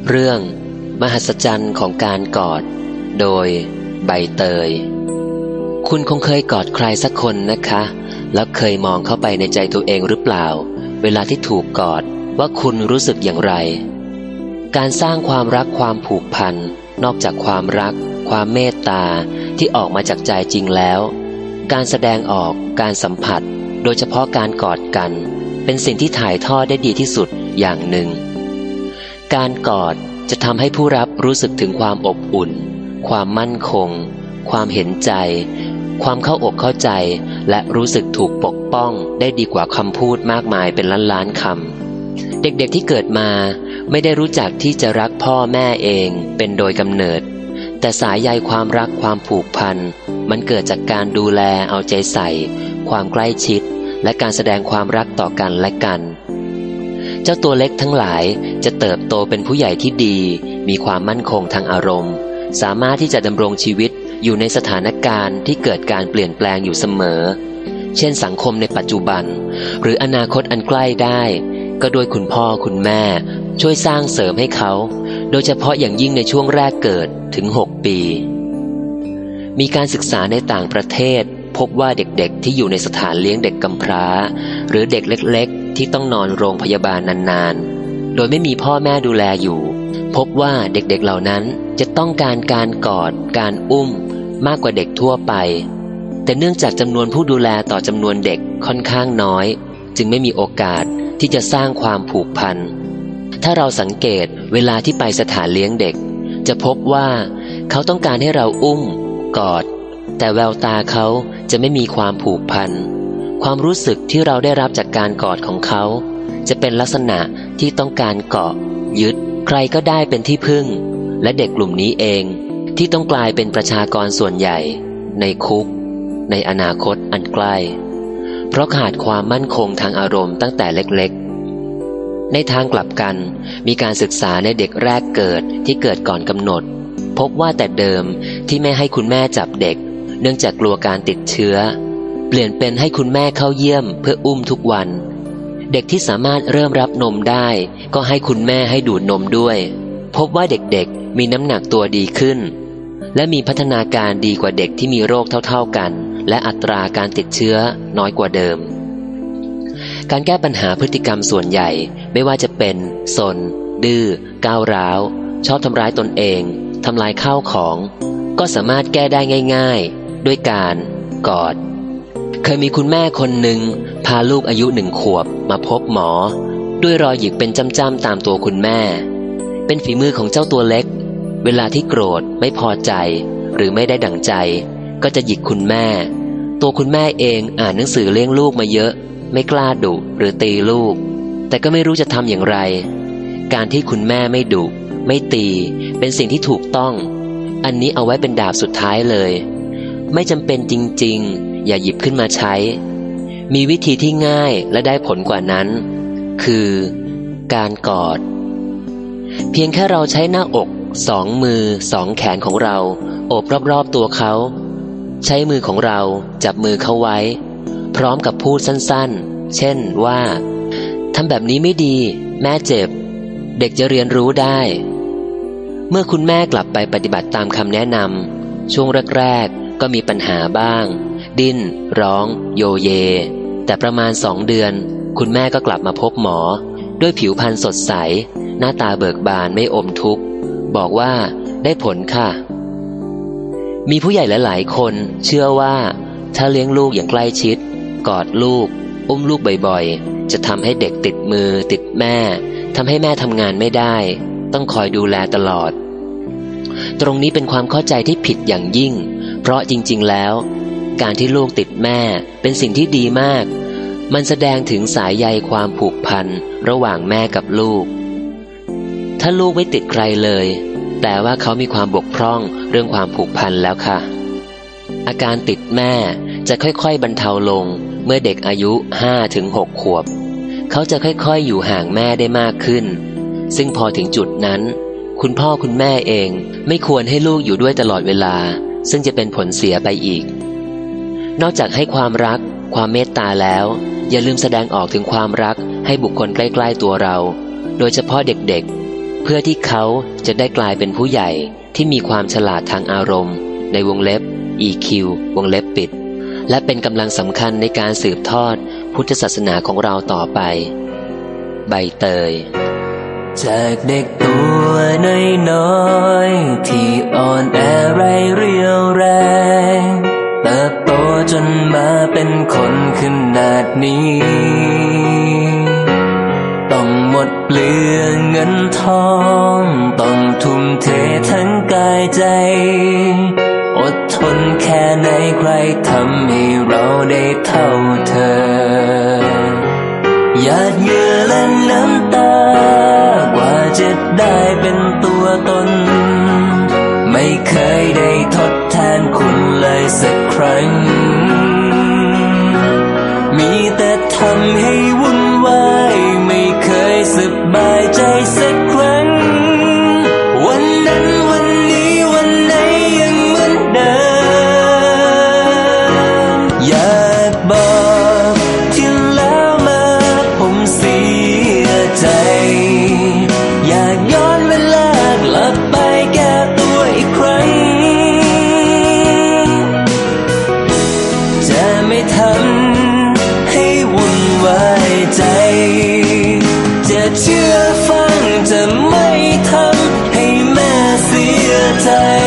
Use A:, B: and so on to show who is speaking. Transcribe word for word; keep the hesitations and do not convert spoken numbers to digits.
A: เรื่องมหัศจรรย์ของการกอดโดยใบเตยคุณคงเคยกอดใครสักคนนะคะแล้วเคยมองเข้าไปในใจตัวเองหรือเปล่าเวลาที่ถูกกอดว่าคุณรู้สึกอย่างไรการสร้างความรักความผูกพันนอกจากความรักความเมตตาที่ออกมาจากใจจริงแล้วการแสดงออกการสัมผัสโดยเฉพาะการกอดกันเป็นสิ่งที่ถ่ายทอดได้ดีที่สุดอย่างหนึ่งการกอดจะทำให้ผู้รับรู้สึกถึงความอบอุ่นความมั่นคงความเห็นใจความเข้าอกเข้าใจและรู้สึกถูกปกป้องได้ดีกว่าคำพูดมากมายเป็นล้านล้านคำเด็กๆที่เกิดมาไม่ได้รู้จักที่จะรักพ่อแม่เองเป็นโดยกำเนิดแต่สายใยความรักความผูกพันมันเกิดจากการดูแลเอาใจใส่ความใกล้ชิดและการแสดงความรักต่อกันและกันเจ้าตัวเล็กทั้งหลายจะเติบโตเป็นผู้ใหญ่ที่ดีมีความมั่นคงทางอารมณ์สามารถที่จะดำรงชีวิตอยู่ในสถานการณ์ที่เกิดการเปลี่ยนแปลงอยู่เสมอเช่นสังคมในปัจจุบันหรืออนาคตอันใกล้ได้ก็โดยคุณพ่อคุณแม่ช่วยสร้างเสริมให้เขาโดยเฉพาะอย่างยิ่งในช่วงแรกเกิดถึงหกปีมีการศึกษาในต่างประเทศพบว่าเด็กๆที่อยู่ในสถานเลี้ยงเด็กกำพร้าหรือเด็กเล็กๆที่ต้องนอนโรงพยาบาลนานๆโดยไม่มีพ่อแม่ดูแลอยู่พบว่าเด็กๆเหล่านั้นจะต้องการการกอดการอุ้มมากกว่าเด็กทั่วไปแต่เนื่องจากจำนวนผู้ดูแลต่อจำนวนเด็กค่อนข้างน้อยจึงไม่มีโอกาสที่จะสร้างความผูกพันถ้าเราสังเกตเวลาที่ไปสถานเลี้ยงเด็กจะพบว่าเขาต้องการให้เราอุ้มกอดแต่แววตาเขาจะไม่มีความผูกพันความรู้สึกที่เราได้รับจากการกอดของเขาจะเป็นลักษณะที่ต้องการเกาะยึดใครก็ได้เป็นที่พึ่งและเด็กกลุ่มนี้เองที่ต้องกลายเป็นประชากรส่วนใหญ่ในคุกในอนาคตอันใกล้เพราะขาดความมั่นคงทางอารมณ์ตั้งแต่เล็กๆในทางกลับกันมีการศึกษาในเด็กแรกเกิดที่เกิดก่อนกำหนดพบว่าแต่เดิมที่ไม่ให้คุณแม่จับเด็กเนื่องจากกลัวการติดเชื้อเปลี่ยนเป็นให้คุณแม่เข้าเยี่ยมเพื่ออุ้มทุกวันเด็กที่สามารถเริ่มรับนมได้ก็ให้คุณแม่ให้ดูดนมด้วยพบว่าเด็กๆมีน้ำหนักตัวดีขึ้นและมีพัฒนาการดีกว่าเด็กที่มีโรคเท่าๆกันและอัตราการติดเชื้อน้อยกว่าเดิมการแก้ปัญหาพฤติกรรมส่วนใหญ่ไม่ว่าจะเป็นซนดื้อก้าวร้าวชอบทำร้ายตนเองทำลายข้าวของก็สามารถแก้ได้ง่ายๆด้วยการกอดเคยมีคุณแม่คนหนึ่งพาลูกอายุหนึ่งขวบมาพบหมอด้วยรอยหยิกเป็นจ้ำๆตามตัวคุณแม่เป็นฝีมือของเจ้าตัวเล็กเวลาที่โกรธไม่พอใจหรือไม่ได้ดั่งใจก็จะหยิกคุณแม่ตัวคุณแม่เองอ่านหนังสือเลี้ยงลูกมาเยอะไม่กล้าดุหรือตีลูกแต่ก็ไม่รู้จะทำอย่างไรการที่คุณแม่ไม่ดุไม่ตีเป็นสิ่งที่ถูกต้องอันนี้เอาไว้เป็นดาบสุดท้ายเลยไม่จำเป็นจริงๆอย่าหยิบขึ้นมาใช้มีวิธีที่ง่ายและได้ผลกว่านั้นคือการกอดเพียงแค่เราใช้หน้าอกสองมือสองแขนของเราโอบรอบๆตัวเขาใช้มือของเราจับมือเขาไว้พร้อมกับพูดสั้นๆเช่นว่าทำแบบนี้ไม่ดีแม่เจ็บเด็กจะเรียนรู้ได้เมื่อคุณแม่กลับไปปฏิบัติตามคำแนะนำช่วงแรกๆก็มีปัญหาบ้างดิ้นร้องโยเยแต่ประมาณสองเดือนคุณแม่ก็กลับมาพบหมอด้วยผิวพรรณสดใสหน้าตาเบิกบานไม่อมทุกข์บอกว่าได้ผลค่ะมีผู้ใหญ่หลายๆคนเชื่อว่าถ้าเลี้ยงลูกอย่างใกล้ชิดกอดลูกอุ้มลูกบ่อยๆจะทำให้เด็กติดมือติดแม่ทำให้แม่ทำงานไม่ได้ต้องคอยดูแลตลอดตรงนี้เป็นความเข้าใจที่ผิดอย่างยิ่งเพราะจริงๆแล้วการที่ลูกติดแม่เป็นสิ่งที่ดีมากมันแสดงถึงสายใยความผูกพันระหว่างแม่กับลูกถ้าลูกไม่ติดใครเลยแต่ว่าเขามีความบกพร่องเรื่องความผูกพันแล้วค่ะอาการติดแม่จะค่อยๆบรรเทาลงเมื่อเด็กอายุ ห้าถึงหก ขวบเขาจะค่อยๆอยู่ห่างแม่ได้มากขึ้นซึ่งพอถึงจุดนั้นคุณพ่อคุณแม่เองไม่ควรให้ลูกอยู่ด้วยตลอดเวลาซึ่งจะเป็นผลเสียไปอีกนอกจากให้ความรักความเมตตาแล้วอย่าลืมแสดงออกถึงความรักให้บุคคลใกล้ๆตัวเราโดยเฉพาะเด็กๆเพื่อที่เขาจะได้กลายเป็นผู้ใหญ่ที่มีความฉลาดทางอารมณ์ในวงเล็บ อี คิว วงเล็บปิดและเป็นกำลังสำคัญในการสืบทอดพุทธศาสนาของเราต่อไปใบเตย
B: จากเด็กตัวน้อยๆที่อ่อนแอไร้เรี่ยวแรงเติบโตจนมาเป็นคนขนาดนี้ต้องหมดเปลืองเงินทองต้องทุ่มเททั้งกายใจอดทนแค่ไหนใครทำให้เราได้เท่าเธอหยาดเหงื่อและน้ำตากว่าจะได้เป็นตัวตนไม่เคยได้ทดแทนคุณเลยสักครั้งมีแต่ทำให้วุ่นวายไม่เคยสบายใจสักครั้งวันนั้นวันนี้วันไหนยังเหมือนเดิมอยากบอกที่แล้วมาผมเสียใจอยากย้อนเวลากลับไปแก้ตัวอีกครั้งจะไม่ทำให้วุ่นวายใจจะเชื่อฟังจะไม่ทำให้แม่เสียใจ